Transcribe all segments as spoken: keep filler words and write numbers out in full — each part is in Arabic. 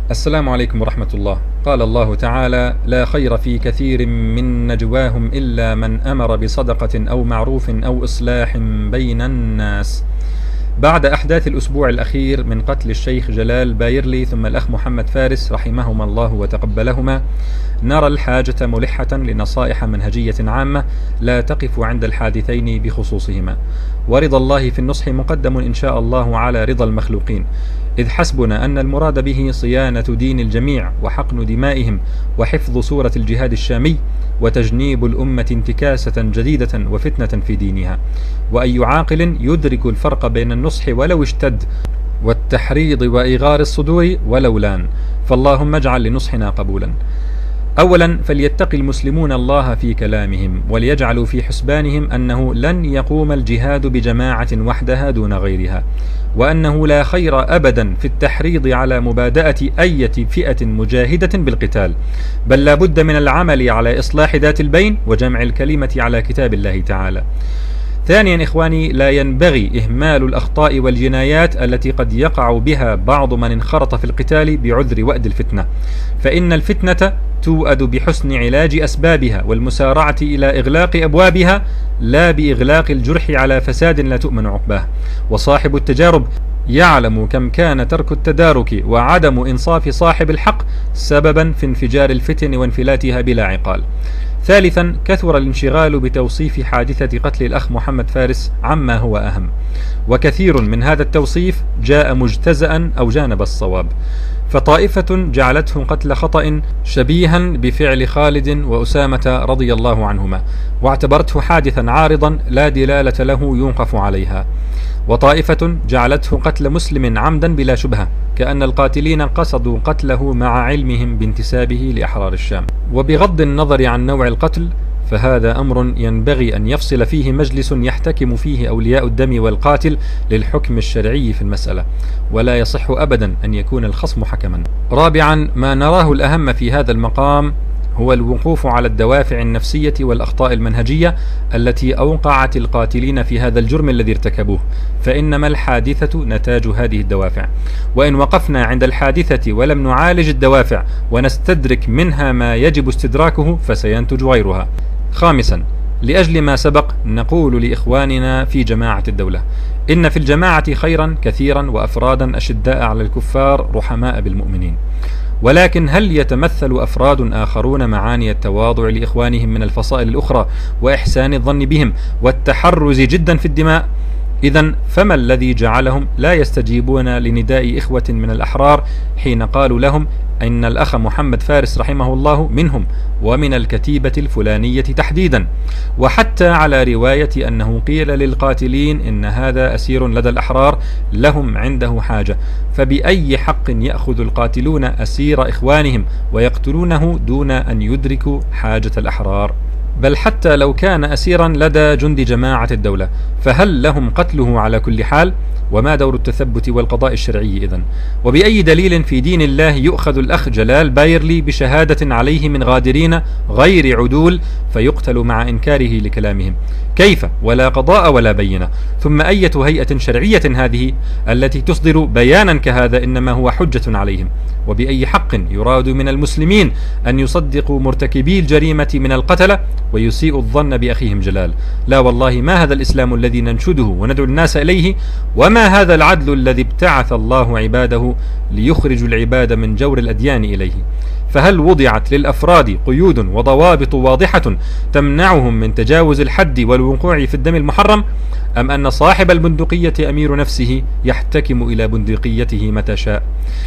السلام عليكم ورحمة الله. قال الله تعالى: لا خير في كثير من نجواهم إلا من أمر بصدقة أو معروف أو إصلاح بين الناس. بعد أحداث الأسبوع الأخير من قتل الشيخ جلال بايرلي ثم الأخ محمد فارس رحمهما الله وتقبلهما، نرى الحاجة ملحة لنصائح منهجية عامة لا تقف عند الحادثين بخصوصهما، ورضا الله في النصح مقدم إن شاء الله على رضا المخلوقين، إذ حسبنا أن المراد به صيانة دين الجميع وحقن دمائهم وحفظ صورة الجهاد الشامي وتجنيب الأمة انتكاسة جديدة وفتنة في دينها. وأي عاقل يدرك الفرق بين النصح ولو اشتد والتحريض وإغار الصدور ولو لان، فاللهم اجعل لنصحنا قبولا. أولا، فليتقي المسلمون الله في كلامهم، وليجعلوا في حسبانهم أنه لن يقوم الجهاد بجماعة وحدها دون غيرها، وأنه لا خير أبدا في التحريض على مبادأة أي فئة مجاهدة بالقتال، بل لا بد من العمل على إصلاح ذات البين وجمع الكلمة على كتاب الله تعالى. ثانيا إخواني، لا ينبغي إهمال الأخطاء والجنايات التي قد يقع بها بعض من انخرط في القتال بعذر وأد الفتنة، فإن الفتنة توأد بحسن علاج أسبابها والمسارعة إلى إغلاق أبوابها، لا بإغلاق الجرح على فساد لا تؤمن عقباه. وصاحب التجارب يعلم كم كان ترك التدارك وعدم إنصاف صاحب الحق سببا في انفجار الفتن وانفلاتها بلا عقال. ثالثا، كثر الانشغال بتوصيف حادثة قتل الأخ محمد فارس عما هو أهم، وكثير من هذا التوصيف جاء مجتزأ أو جانب الصواب، فطائفة جعلته قتل خطأ شبيها بفعل خالد وأسامة رضي الله عنهما، واعتبرته حادثا عارضا لا دلالة له ينقف عليها، وطائفة جعلته قتل مسلم عمدا بلا شبهة، كأن القاتلين قصدوا قتله مع علمهم بانتسابه لأحرار الشام. وبغض النظر عن نوع القتل، فهذا أمر ينبغي أن يفصل فيه مجلس يحتكم فيه أولياء الدم والقاتل للحكم الشرعي في المسألة، ولا يصح أبدا أن يكون الخصم حكما. رابعا، ما نراه الأهم في هذا المقام هو الوقوف على الدوافع النفسية والأخطاء المنهجية التي أوقعت القاتلين في هذا الجرم الذي ارتكبوه، فإنما الحادثة نتاج هذه الدوافع، وإن وقفنا عند الحادثة ولم نعالج الدوافع ونستدرك منها ما يجب استدراكه فسينتج غيرها. خامسا، لأجل ما سبق نقول لإخواننا في جماعة الدولة: إن في الجماعة خيرا كثيرا وأفرادا أشداء على الكفار رحماء بالمؤمنين، ولكن هل يتمثل أفراد آخرون معاني التواضع لإخوانهم من الفصائل الأخرى وإحسان الظن بهم والتحرز جدا في الدماء؟ إذن فما الذي جعلهم لا يستجيبون لنداء إخوة من الأحرار حين قالوا لهم إن الأخ محمد فارس رحمه الله منهم ومن الكتيبة الفلانية تحديدا، وحتى على رواية أنه قيل للقاتلين إن هذا أسير لدى الأحرار لهم عنده حاجة، فبأي حق يأخذ القاتلون أسير إخوانهم ويقتلونه دون أن يدركوا حاجة الأحرار؟ بل حتى لو كان أسيرا لدى جند جماعة الدولة فهل لهم قتله على كل حال؟ وما دور التثبت والقضاء الشرعي إذن؟ وبأي دليل في دين الله يؤخذ الأخ جلال بايرلي بشهادة عليه من غادرين غير عدول فيقتل مع إنكاره لكلامهم؟ كيف ولا قضاء ولا بينة؟ ثم أية هيئة شرعية هذه التي تصدر بيانا كهذا إنما هو حجة عليهم؟ وبأي حق يراد من المسلمين أن يصدقوا مرتكبي الجريمة من القتلة ويسيء الظن بأخيهم جلال؟ لا والله، ما هذا الإسلام الذي ننشده وندعو الناس إليه، وما هذا العدل الذي ابتعث الله عباده ليخرج العباد من جور الأديان إليه؟ فهل وضعت للأفراد قيود وضوابط واضحة تمنعهم من تجاوز الحد والوقوع في الدم المحرم، أم أن صاحب البندقية أمير نفسه يحتكم إلى بندقيته متى شاء؟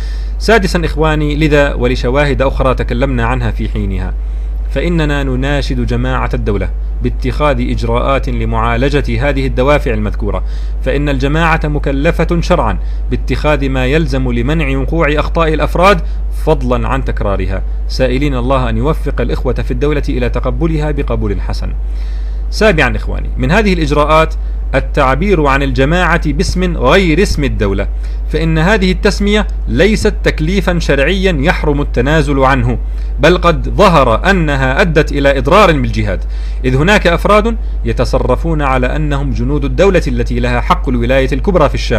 سادسا إخواني، لذا ولشواهد أخرى تكلمنا عنها في حينها، فإننا نناشد جماعة الدولة باتخاذ إجراءات لمعالجة هذه الدوافع المذكورة، فإن الجماعة مكلفة شرعا باتخاذ ما يلزم لمنع وقوع أخطاء الأفراد فضلا عن تكرارها، سائلين الله أن يوفق الإخوة في الدولة إلى تقبلها بقبول حسن. سابعا إخواني، من هذه الإجراءات التعبير عن الجماعة باسم غير اسم الدولة، فإن هذه التسمية ليست تكليفا شرعيا يحرم التنازل عنه، بل قد ظهر أنها أدت إلى إضرار بالجهاد، إذ هناك أفراد يتصرفون على أنهم جنود الدولة التي لها حق الولاية الكبرى في الشام،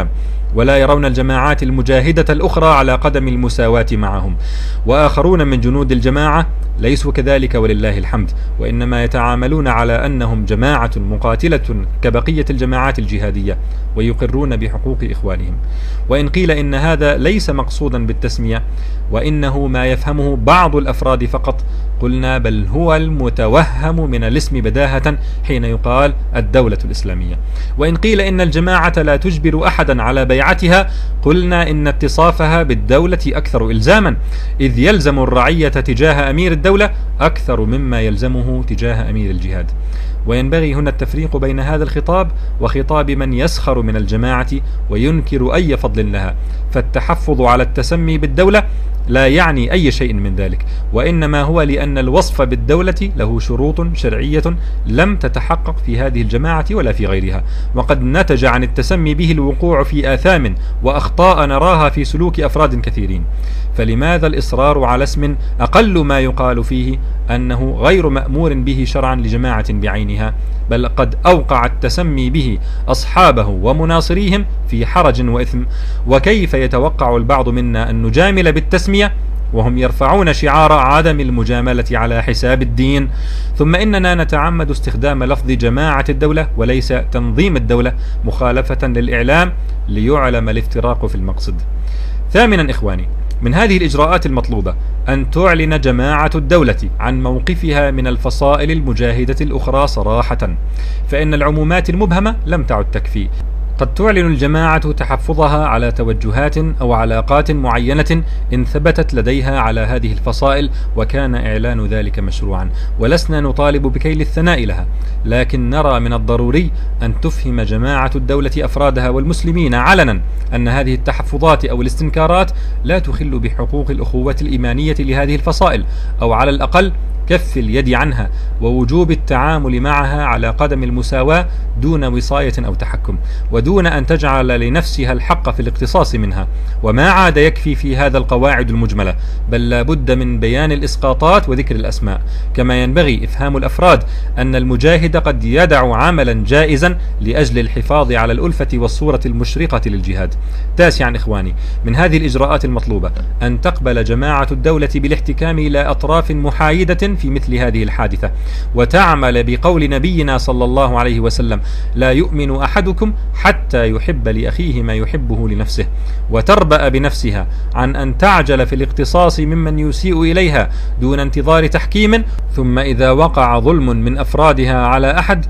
ولا يرون الجماعات المجاهدة الأخرى على قدم المساواة معهم. وآخرون من جنود الجماعة ليسوا كذلك ولله الحمد، وإنما يتعاملون على أنهم جماعة مقاتلة كبقية الجماعات الجهادية، ويقرون بحقوق إخوانهم. وإن قيل إن هذا ليس مقصودا بالتسمية، وإنه ما يفهمه بعض الأفراد فقط، قلنا بل هو المتوهم من الاسم بداهة حين يقال الدولة الإسلامية. وإن قيل إن الجماعة لا تجبر أحدا على بيعتها، قلنا إن اتصافها بالدولة أكثر إلزاما، إذ يلزم الرعية تجاه أمير الدولة أكثر مما يلزمه تجاه أمير الجهاد. وينبغي هنا التفريق بين هذا الخطاب وخطاب من يسخر من الجماعة وينكر أي فضل لها، فالتحفظ على التسمي بالدولة لا يعني أي شيء من ذلك، وإنما هو لأن الوصف بالدولة له شروط شرعية لم تتحقق في هذه الجماعة ولا في غيرها، وقد نتج عن التسمي به الوقوع في آثام وأخطاء نراها في سلوك أفراد كثيرين. فلماذا الإصرار على اسم أقل ما يقال فيه أنه غير مأمور به شرعا لجماعة بعينها، بل قد أوقع التسمي به أصحابه ومناصريهم في حرج وإثم؟ وكيف يتوقع البعض منا أن نجامل بالتسمية وهم يرفعون شعار عدم المجاملة على حساب الدين؟ ثم إننا نتعمد استخدام لفظ جماعة الدولة وليس تنظيم الدولة مخالفة للإعلام ليعلم الافتراق في المقصد. ثامنا إخواني، من هذه الإجراءات المطلوبة أن تعلن جماعة الدولة عن موقفها من الفصائل المجاهدة الأخرى صراحة، فإن العمومات المبهمة لم تعد تكفي. قد تعلن الجماعة تحفظها على توجهات أو علاقات معينة إن ثبتت لديها على هذه الفصائل وكان إعلان ذلك مشروعا، ولسنا نطالب بكيل الثناء لها، لكن نرى من الضروري أن تفهم جماعة الدولة أفرادها والمسلمين علنا أن هذه التحفظات أو الاستنكارات لا تخل بحقوق الأخوة الإيمانية لهذه الفصائل، أو على الأقل كف اليد عنها ووجوب التعامل معها على قدم المساواة دون وصاية أو تحكم، ودون أن تجعل لنفسها الحق في الاقتصاص منها. وما عاد يكفي في هذا القواعد المجملة، بل لا بد من بيان الإسقاطات وذكر الأسماء، كما ينبغي إفهام الأفراد أن المجاهد قد يدع عملا جائزا لأجل الحفاظ على الألفة والصورة المشرقة للجهاد. تاسعا إخواني، من هذه الإجراءات المطلوبة أن تقبل جماعة الدولة بالاحتكام إلى أطراف محايدة في مثل هذه الحادثة، وتعمل بقول نبينا صلى الله عليه وسلم: لا يؤمن أحدكم حتى يحب لأخيه ما يحبه لنفسه، وتربأ بنفسها عن أن تعجل في الاقتصاص ممن يسيء إليها دون انتظار تحكيم، ثم إذا وقع ظلم من أفرادها على أحد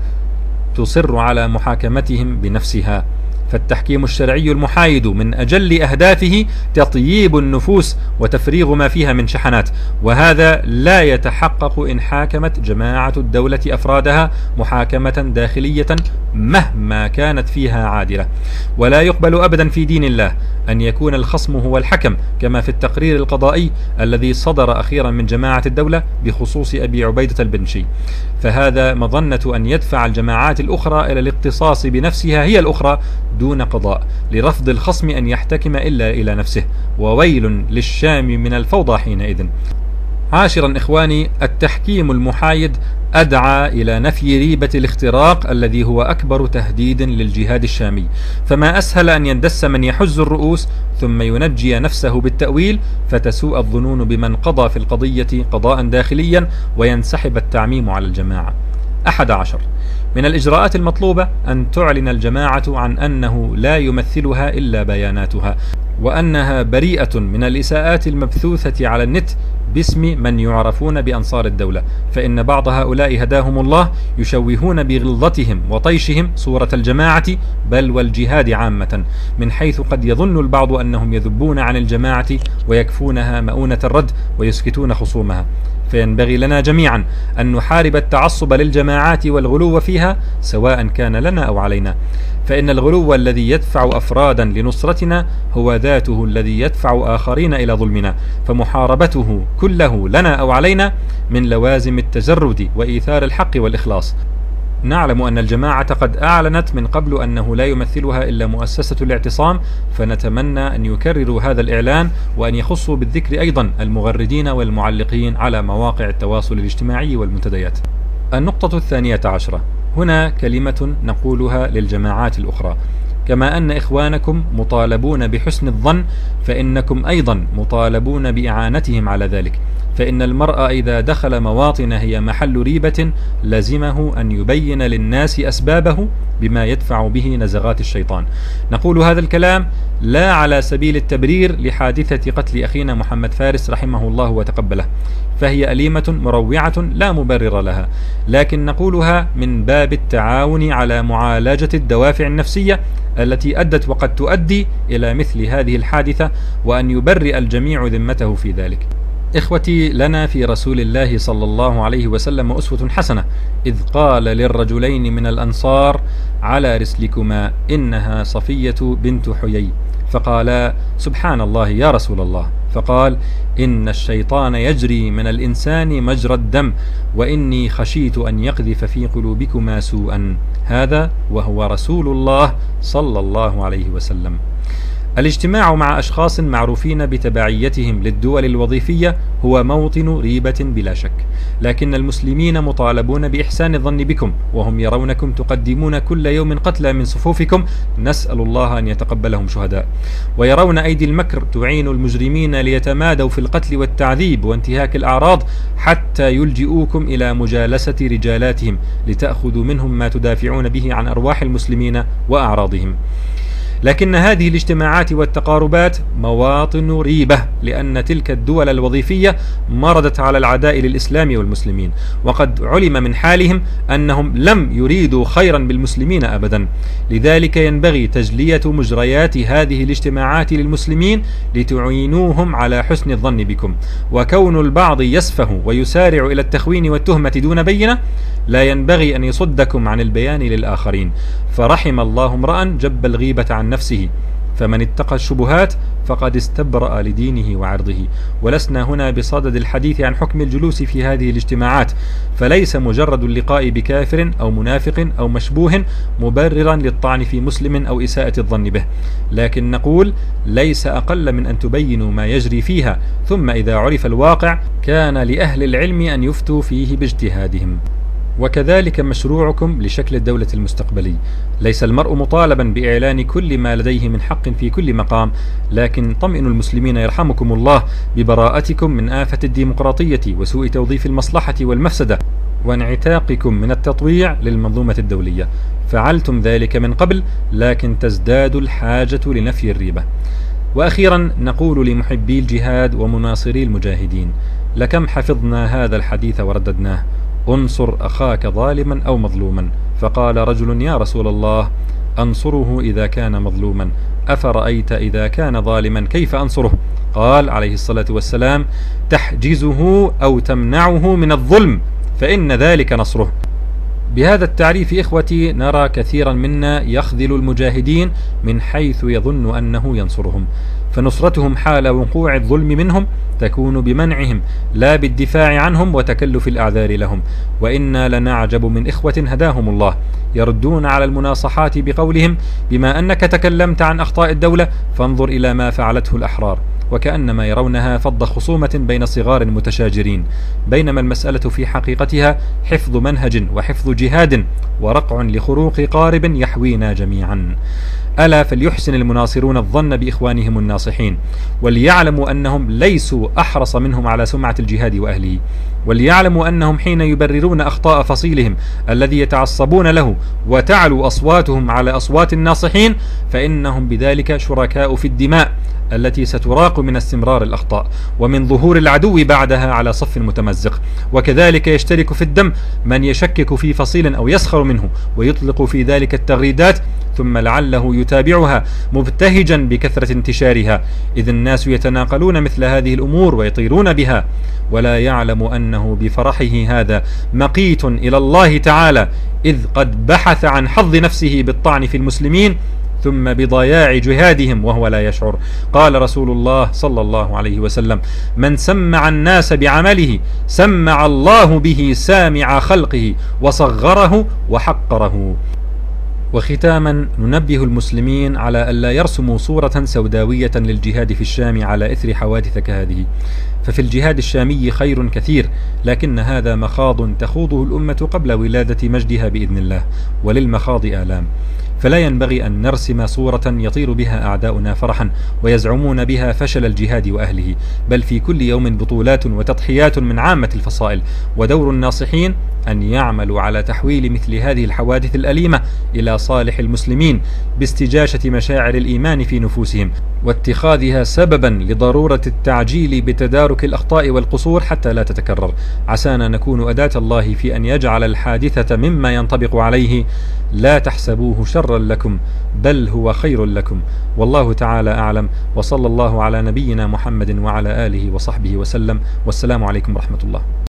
تصر على محاكمتهم بنفسها. فالتحكيم الشرعي المحايد من أجل أهدافه تطييب النفوس وتفريغ ما فيها من شحنات، وهذا لا يتحقق إن حاكمت جماعة الدولة أفرادها محاكمة داخلية مهما كانت فيها عادلة. ولا يقبل أبدا في دين الله أن يكون الخصم هو الحكم، كما في التقرير القضائي الذي صدر أخيرا من جماعة الدولة بخصوص أبي عبيدة البنشي. فهذا مظنة أن يدفع الجماعات الأخرى إلى الاقتصاص بنفسها هي الأخرى دون قضاء، لرفض الخصم أن يحتكم إلا إلى نفسه، وويل للشام من الفوضى حينئذ. عاشرا إخواني، التحكيم المحايد أدعى إلى نفي ريبة الاختراق الذي هو أكبر تهديد للجهاد الشامي، فما أسهل أن يندس من يحز الرؤوس ثم ينجي نفسه بالتأويل فتسوء الظنون بمن قضى في القضية قضاء داخليا وينسحب التعميم على الجماعة. أحد عشر، من الإجراءات المطلوبة أن تعلن الجماعة عن أنه لا يمثلها إلا بياناتها، وأنها بريئة من الإساءات المبثوثة على النت باسم من يعرفون بأنصار الدولة، فإن بعض هؤلاء هداهم الله يشوهون بغلظتهم وطيشهم صورة الجماعة بل والجهاد عامة، من حيث قد يظن البعض أنهم يذبون عن الجماعة ويكفونها مؤونة الرد ويسكتون خصومها. فينبغي لنا جميعا أن نحارب التعصب للجماعات والغلو فيها سواء كان لنا أو علينا، فإن الغلو الذي يدفع أفرادا لنصرتنا هو ذاته الذي يدفع آخرين إلى ظلمنا، فمحاربته كله لنا أو علينا من لوازم التجرد وإيثار الحق والإخلاص. نعلم أن الجماعة قد أعلنت من قبل أنه لا يمثلها إلا مؤسسة الاعتصام، فنتمنى أن يكرروا هذا الإعلان وأن يخصوا بالذكر أيضا المغردين والمعلقين على مواقع التواصل الاجتماعي والمنتديات. النقطة الثانية عشرة، هنا كلمة نقولها للجماعات الأخرى. كما أن إخوانكم مطالبون بحسن الظن فإنكم أيضا مطالبون بإعانتهم على ذلك، فإن المرء إذا دخل مواطن هي محل ريبة لزمه أن يبين للناس أسبابه بما يدفع به نزغات الشيطان. نقول هذا الكلام لا على سبيل التبرير لحادثة قتل أخينا محمد فارس رحمه الله وتقبله، فهي أليمة مروعة لا مبرر لها، لكن نقولها من باب التعاون على معالجة الدوافع النفسية التي أدت وقد تؤدي إلى مثل هذه الحادثة، وأن يبرئ الجميع ذمته في ذلك. إخوتي، لنا في رسول الله صلى الله عليه وسلم أسوة حسنة، إذ قال للرجلين من الأنصار: على رسلكما، إنها صفية بنت حيي، فقالا: سبحان الله يا رسول الله. فقال: إن الشيطان يجري من الإنسان مجرى الدم، وإني خشيت أن يقذف في قلوبكما سوءا. هذا وهو رسول الله صلى الله عليه وسلم. الاجتماع مع أشخاص معروفين بتبعيتهم للدول الوظيفية هو موطن ريبة بلا شك، لكن المسلمين مطالبون بإحسان الظن بكم، وهم يرونكم تقدمون كل يوم قتلى من صفوفكم، نسأل الله أن يتقبلهم شهداء، ويرون أيدي المكر تعين المجرمين ليتمادوا في القتل والتعذيب وانتهاك الأعراض حتى يلجئوكم إلى مجالسة رجالاتهم لتأخذوا منهم ما تدافعون به عن أرواح المسلمين وأعراضهم. لكن هذه الاجتماعات والتقاربات مواطن ريبة، لأن تلك الدول الوظيفية مردت على العداء للإسلام والمسلمين، وقد علم من حالهم أنهم لم يريدوا خيرا بالمسلمين أبدا. لذلك ينبغي تجلية مجريات هذه الاجتماعات للمسلمين لتعينوهم على حسن الظن بكم، وكون البعض يسفه ويسارع إلى التخوين والتهمة دون بينة لا ينبغي أن يصدكم عن البيان للآخرين. فرحم الله امرأ جب الغيبة عن نفسه، فمن اتقى الشبهات فقد استبرأ لدينه وعرضه. ولسنا هنا بصدد الحديث عن حكم الجلوس في هذه الاجتماعات، فليس مجرد اللقاء بكافر أو منافق أو مشبوه مبررا للطعن في مسلم أو إساءة الظن به، لكن نقول ليس أقل من أن تبينوا ما يجري فيها، ثم إذا عرف الواقع كان لأهل العلم أن يفتوا فيه باجتهادهم. وكذلك مشروعكم لشكل الدولة المستقبلي. ليس المرء مطالبا بإعلان كل ما لديه من حق في كل مقام، لكن طمئنوا المسلمين يرحمكم الله ببراءتكم من آفة الديمقراطية وسوء توظيف المصلحة والمفسدة، وانعتاقكم من التطويع للمنظومة الدولية. فعلتم ذلك من قبل، لكن تزداد الحاجة لنفي الريبة. وأخيرا نقول لمحبي الجهاد ومناصري المجاهدين: لكم حفظنا هذا الحديث ورددناه: انصر أخاك ظالما أو مظلوما. فقال رجل: يا رسول الله، أنصره إذا كان مظلوما، أفرأيت إذا كان ظالما كيف أنصره؟ قال عليه الصلاة والسلام: تحجزه أو تمنعه من الظلم، فإن ذلك نصره. بهذا التعريف إخوتي نرى كثيرا منا يخذل المجاهدين من حيث يظن أنه ينصرهم، فنصرتهم حال وقوع الظلم منهم تكون بمنعهم لا بالدفاع عنهم وتكلف الأعذار لهم. وإنا لنعجب من إخوة هداهم الله يردون على المناصحات بقولهم: بما أنك تكلمت عن أخطاء الدولة فانظر إلى ما فعلته الأحرار، وكأنما يرونها فض خصومة بين صغار متشاجرين، بينما المسألة في حقيقتها حفظ منهج وحفظ جهاد ورقع لخروق قارب يحوينا جميعا. ألا فليحسن المناصرون الظن بإخوانهم الناصحين، وليعلموا أنهم ليسوا أحرص منهم على سمعة الجهاد وأهله، وليعلموا أنهم حين يبررون أخطاء فصيلهم الذي يتعصبون له وتعلو أصواتهم على أصوات الناصحين، فإنهم بذلك شركاء في الدماء التي ستراق من استمرار الأخطاء ومن ظهور العدو بعدها على صف متمزق. وكذلك يشترك في الدم من يشكك في فصيل أو يسخر منه ويطلق في ذلك التغريدات، ثم لعله يتابعها مبتهجا بكثرة انتشارها، إذ الناس يتناقلون مثل هذه الأمور ويطيرون بها، ولا يعلم أنه بفرحه هذا مقيت إلى الله تعالى، إذ قد بحث عن حظ نفسه بالطعن في المسلمين ثم بضياع جهادهم وهو لا يشعر. قال رسول الله صلى الله عليه وسلم: من سمع الناس بعمله سمع الله به سامع خلقه وصغره وحقره. وختاما ننبه المسلمين على ألا يرسموا صورة سوداوية للجهاد في الشام على إثر حوادث كهذه، ففي الجهاد الشامي خير كثير، لكن هذا مخاض تخوضه الأمة قبل ولادة مجدها بإذن الله، وللمخاض آلام. فلا ينبغي أن نرسم صورة يطير بها أعداؤنا فرحا ويزعمون بها فشل الجهاد وأهله، بل في كل يوم بطولات وتضحيات من عامة الفصائل، ودور الناصحين أن يعملوا على تحويل مثل هذه الحوادث الأليمة إلى صالح المسلمين باستجاشة مشاعر الإيمان في نفوسهم، واتخاذها سببا لضرورة التعجيل بتدارك الأخطاء والقصور حتى لا تتكرر. عسانا نكون أداة الله في أن يجعل الحادثة مما ينطبق عليه: لا تحسبوه شرا لكم بل هو خير لكم. والله تعالى أعلم، وصلى الله على نبينا محمد وعلى آله وصحبه وسلم، والسلام عليكم ورحمة الله.